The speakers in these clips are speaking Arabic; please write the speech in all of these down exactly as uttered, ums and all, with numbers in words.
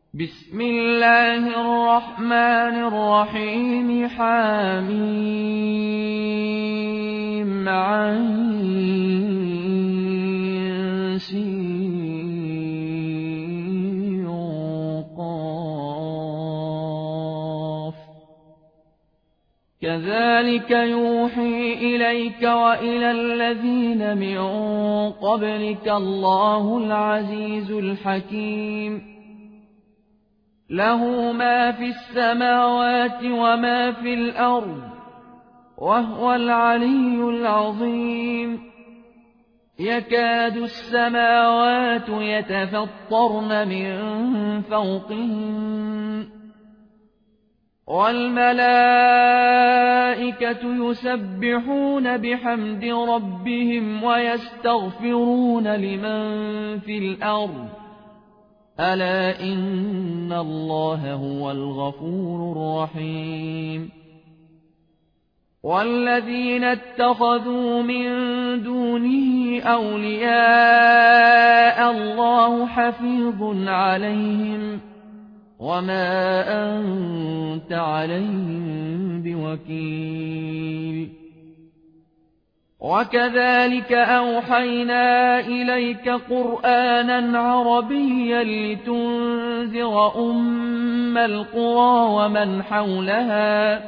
بسم الله الرحمن الرحيم حميم عين سين قاف كذلك يوحي إليك وإلى الذين من قبلك الله العزيز الحكيم له ما في السماوات وما في الأرض وهو العلي العظيم يكاد السماوات يتفطرن من فوقهن والملائكة يسبحون بحمد ربهم ويستغفرون لمن في الأرض ألا إن الله هو الغفور الرحيم والذين اتخذوا من دونه أولياء الله حفيظ عليهم وما أنت عليهم بوكيل وكذلك أوحينا إليك قرآنا عربيا لتنذر أم القرى ومن حولها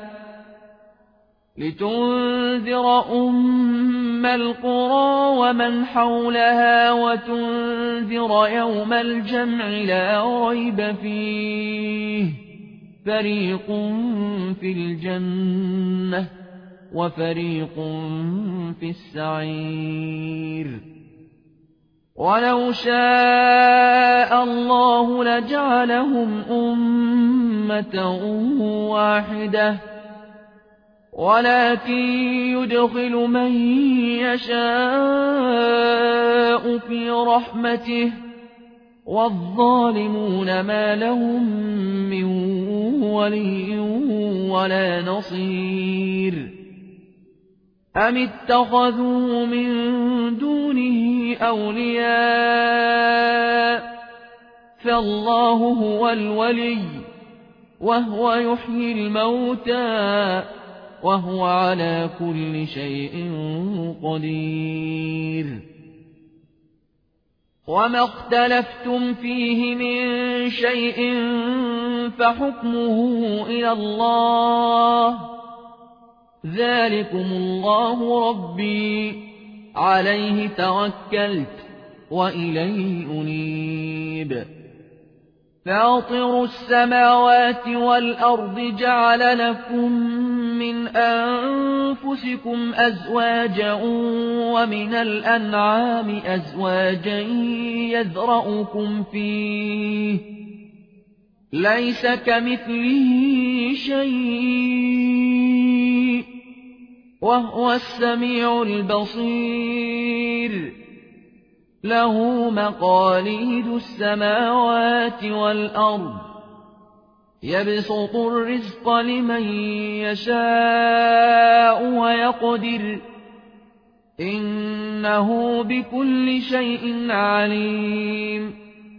لتنذر أم القرى ومن حولها وتنذر يوم الجمع لا ريب فيه فريق في الجنة وفريق في السعير ولو شاء الله لجعلهم أمة واحدة ولكن يدخل من يشاء في رحمته والظالمون ما لهم من ولي ولا نصير أم اتخذوا من دونه أولياء فالله هو الولي وهو يحيي الموتى وهو على كل شيء قدير وما اختلفتم فيه من شيء فحكمه إلى الله ذلكم الله ربي عليه توكلت وإليه أنيب فاطر السماوات والأرض جعل لكم من أنفسكم أزواجا ومن الأنعام أزواجا يذرأكم فيه ليس كمثله شيء وهو السميع البصير له مقاليد السماوات والأرض يبسط الرزق لمن يشاء ويقدر إنه بكل شيء عليم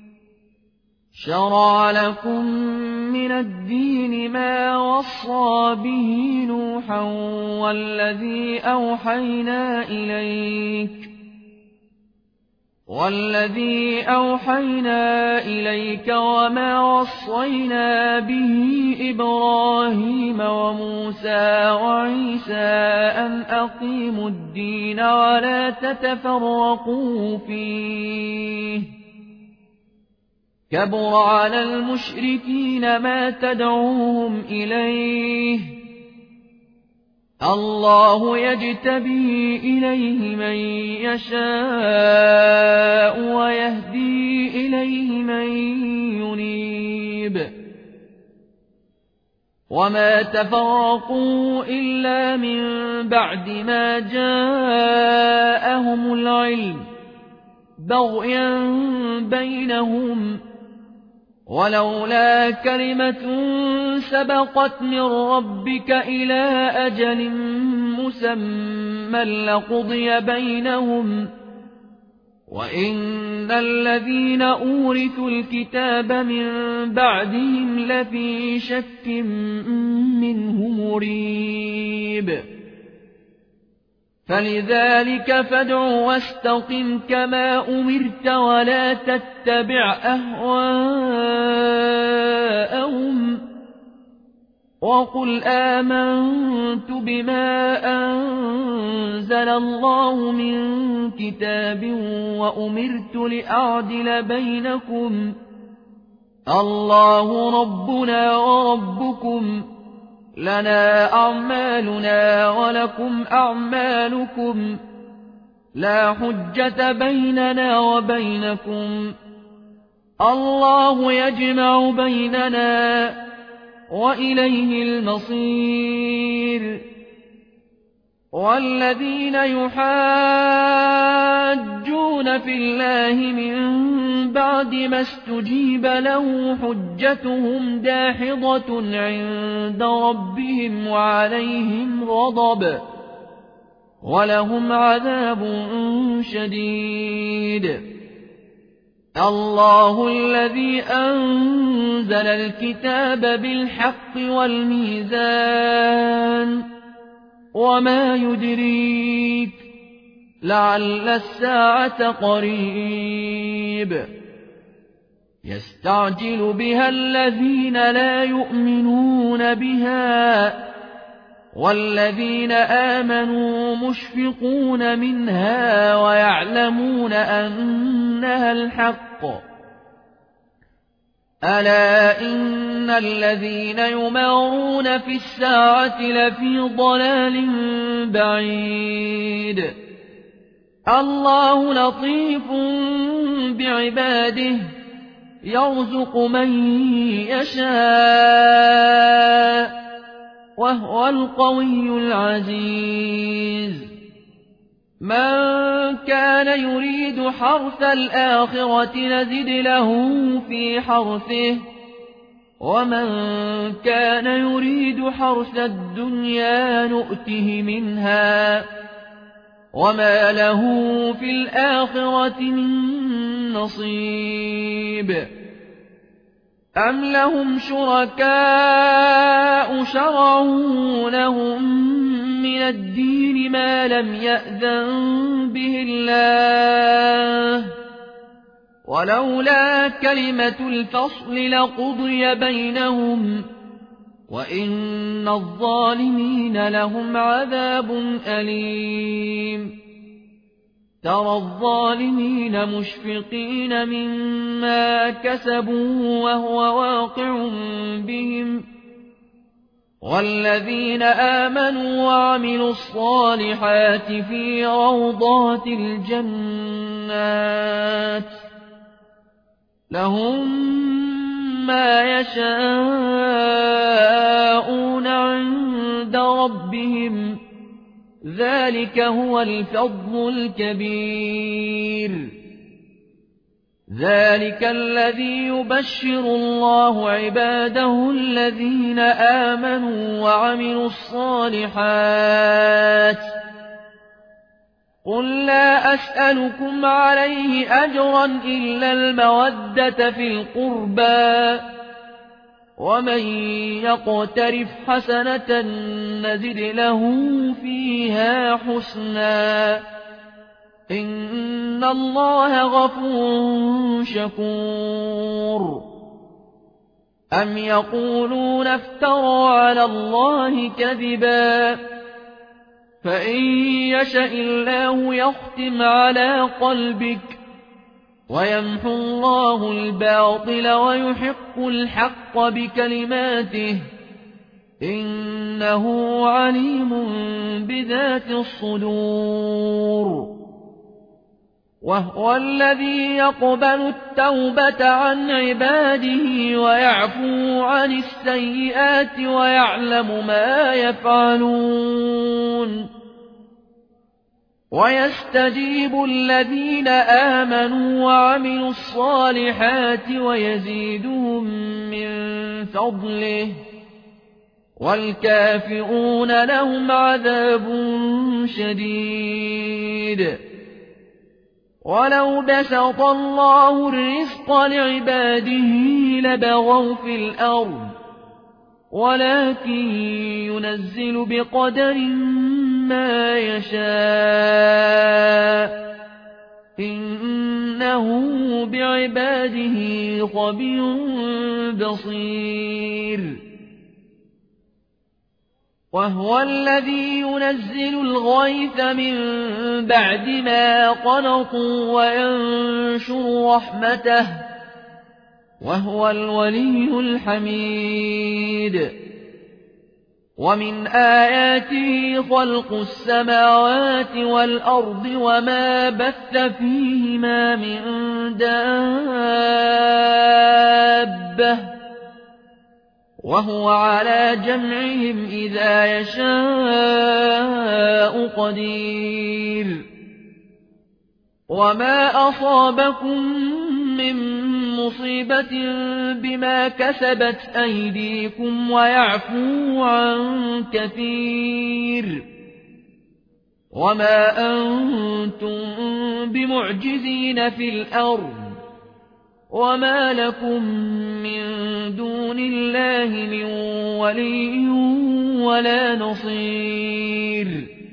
شرع لكم من الدين ما وصى به نوحا والذي أوحينا إليك والذي أوحينا إليك وما وصينا به إبراهيم وموسى وعيسى أن أقيموا الدين ولا تتفرقوا فيه كبر على المشركين ما تدعوهم إليه الله يجتبي إليه من يشاء ويهدي إليه من ينيب وما تفرقوا إلا من بعد ما جاءهم العلم بغيا بينهم ولولا كلمة سبقت من ربك إلى أجل مسمى لقضي بينهم وإن الذين أورثوا الكتاب من بعدهم لفي شك منه مريب فلذلك فادع واستقم كما أمرت ولا تتبع أهواءهم وقل آمنت بما أنزل الله من كتاب وأمرت لأعدل بينكم الله ربنا وربكم لنا أعمالنا ولكم أعمالكم لا حجة بيننا وبينكم الله يجمع بيننا وإليه المصير والذين يحاجون في الله من بعد ما استجيب له حجتهم داحضة عند ربهم وعليهم غضب ولهم عذاب شديد الله الذي أنزل الكتاب بالحق والميزان وما يدريك لعل الساعة قريب يستعجل بها الذين لا يؤمنون بها والذين آمنوا مشفقون منها ويعلمون أنها الحق ألا إن الذين يمارون في الساعة لفي ضلال بعيد الله لطيف بعباده يرزق من يشاء وهو القوي العزيز من كان يريد حرث الآخرة نزد له في حرثه ومن كان يريد حرث الدنيا نؤته منها وما له في الآخرة من نصيب أم لهم شركاء شرعوا لهم من الدين ما لم يأذن به الله ولولا كلمة الفصل لقضي بينهم وإن الظالمين لهم عذاب أليم ترى الظالمين مشفقين مما كسبوا وهو واقع بهم والذين آمنوا وعملوا الصالحات في روضات الجنات لهم ما يشاءون عند ربهم ذلك هو الفضل الكبير ذلك الذي يبشر الله عباده الذين آمنوا وعملوا الصالحات قل لا أسألكم عليه أجرا إلا المودة في القربى ومن يقترف حسنة نزد له فيها حسنا إن الله غفور شكور أم يقولون افترى على الله كذبا فإن يشأ الله يختم على قلبك ويمحو الله الباطل ويحق الحق بكلماته إنه عليم بذات الصدور وهو الذي يقبل التوبة عن عباده ويعفو عن السيئات ويعلم ما يفعلون ويستجيب الذين آمنوا وعملوا الصالحات ويزيدهم من فضله والكافرون لهم عذاب شديد ولو بسط الله الرزق لعباده لبغوا في الأرض ولكن ينزل بقدر ما يشاء إنه بعباده خبير بصير وهو الذي ينزل الغيث من بعد ما قنطوا وينشر رحمته وهو الولي الحميد ومن آياته خلق السماوات والأرض وما بث فيهما من دابة وهو على جمعهم إذا يشاء قدير وما أصابكم من مصيبة بما كسبت أيديكم ويعفو عن كثير وما أنتم بمعجزين في الأرض وما لكم من دون الله من ولي ولا نصير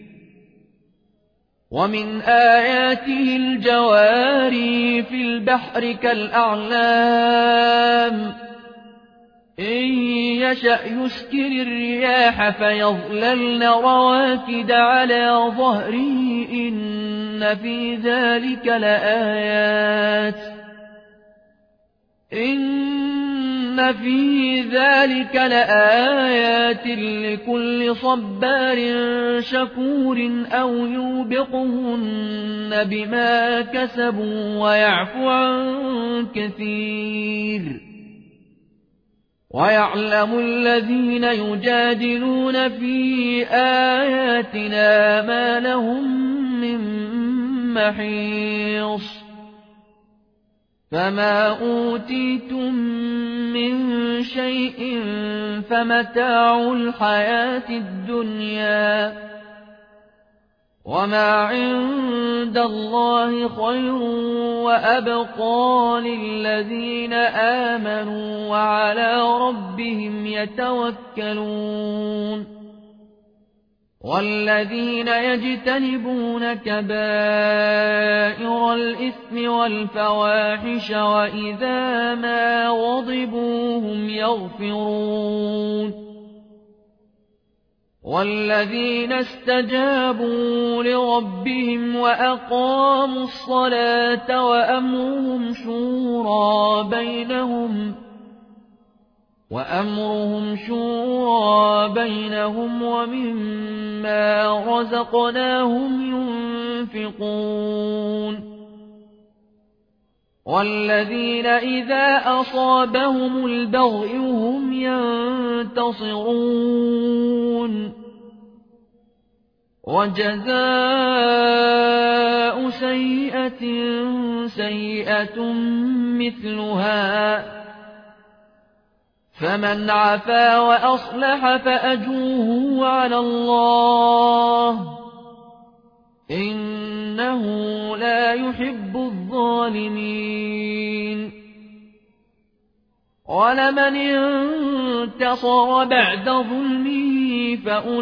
ومن آياته الجواري في البحر كالأعلام إن يشأ يسكر الرياح فيظللن رواكد على ظهره إن في ذلك لآيات إن في ذلك لآيات لكل صبار شكور أو يوبقهن بما كسبوا ويعفو عن كثير ويعلم الذين يجادلون في آياتنا ما لهم من محيص فما أوتيتم من شيء فمتاع الحياة الدنيا وما عند الله خير وأبقى للذين آمنوا وعلى ربهم يتوكلون والذين يجتنبون كبائر الإثم والفواحش وإذا ما غضبوا هم يغفرون والذين استجابوا لربهم وأقاموا الصلاة وأمرهم شورى بينهم وأمرهم شورى بينهم ومما رزقناهم ينفقون والذين إذا أصابهم البغي هم ينتصرون وجزاء سيئة سيئة مثلها فمن عفا وأصلح فأجره على الله إنه لا يحب الظالمين ولمن انتصر بعد ظلمه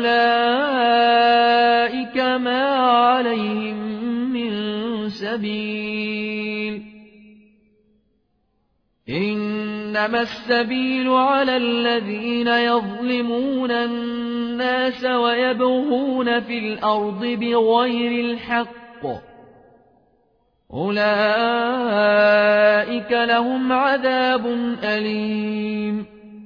فأولئك ما عليهم من سبيل إنما السبيل على الذين يظلمون الناس ويبغون في الأرض بغير الحق أولئك لهم عذاب أليم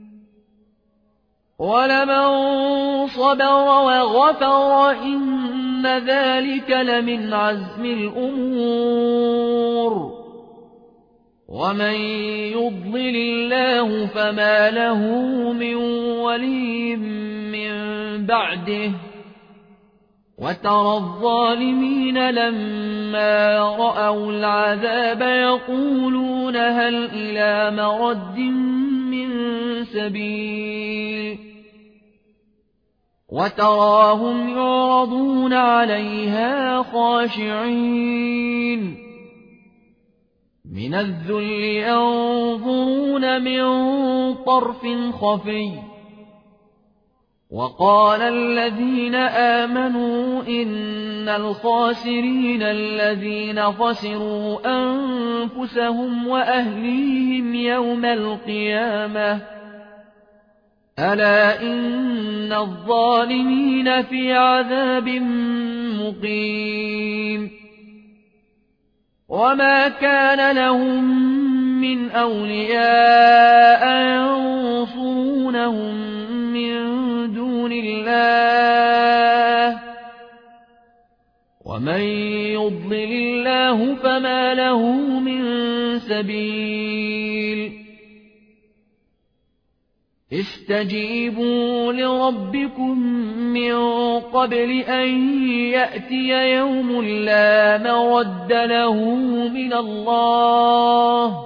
ولمن صبر وغفر إن ذلك لمن عزم الأمور ومن يضلل الله فما له من ولي من بعده وترى الظالمين لما رأوا العذاب يقولون هل إلى مرد من سبيل وتراهم يعرضون عليها خاشعين من الذل ينظرون من طرف خفي. وقال الذين آمنوا إن الخاسرين الذين خسروا أنفسهم وأهليهم يوم القيامة ألا إن الظالمين في عذاب مقيم. وما كان لهم من أولياء ينصرونهم من دون الله ومن يضلل الله فما له من سبيل. استجيبوا لربكم من قبل أن يأتي يوم لا مرد له من الله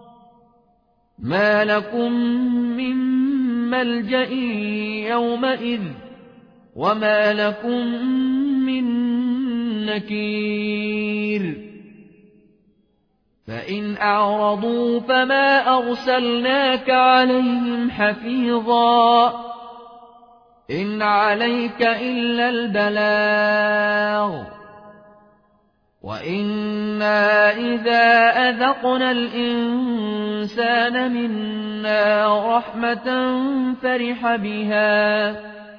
ما لكم من ملجأ يومئذ وما لكم من نكير. فإن أعرضوا فما أرسلناك عليهم حفيظا إن عليك إلا البلاغ وإنا إذا أذقنا الإنسان منا رحمة فرح بها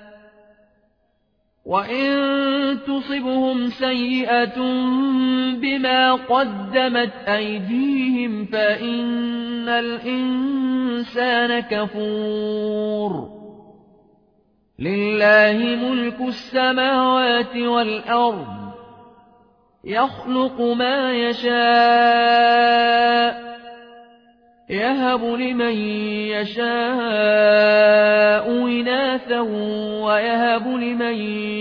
وإن تصبهم سيئة بما قدمت أيديهم فإن الإنسان كفور. لله ملك السماوات والأرض يخلق ما يشاء يهب لمن يشاء إناثا ويهب لمن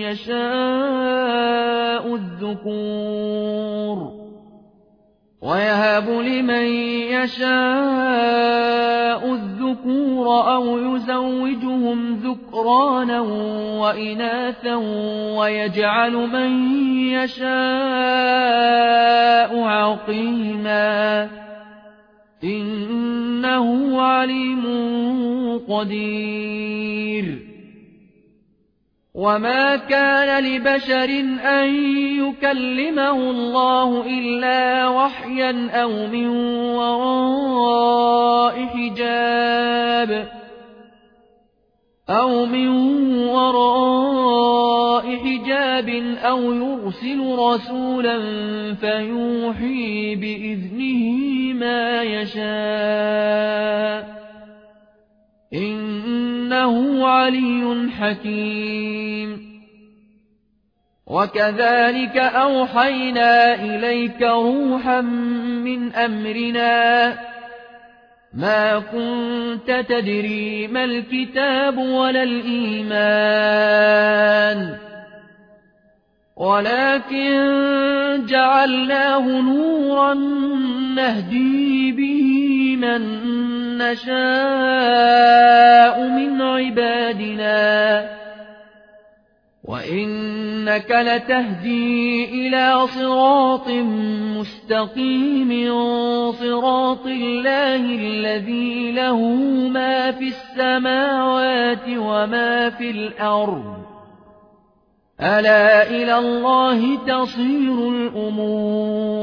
يشاء الذكور ويهب لمن يشاء الذكور أو يزوجهم ذكرانا وإناثا ويجعل من يشاء عقيما إنه عليم قدير. وما كان لبشر أن يكلمه الله إلا وحيا أو من وراء حجاب أو من وراء حجاب أو يرسل رسولا فيوحي بإذنه ما يشاء إنه علي حكيم. وكذلك أوحينا إليك روحا من أمرنا ما كنت تدري ما الكتاب ولا الإيمان ولكن جعلناه نورا نهدي به من نشاء من عبادنا وإنك لتهدي إلى صراط مستقيم صراط الله الذي له ما في السماوات وما في الأرض ألا إلى الله تصير الأمور.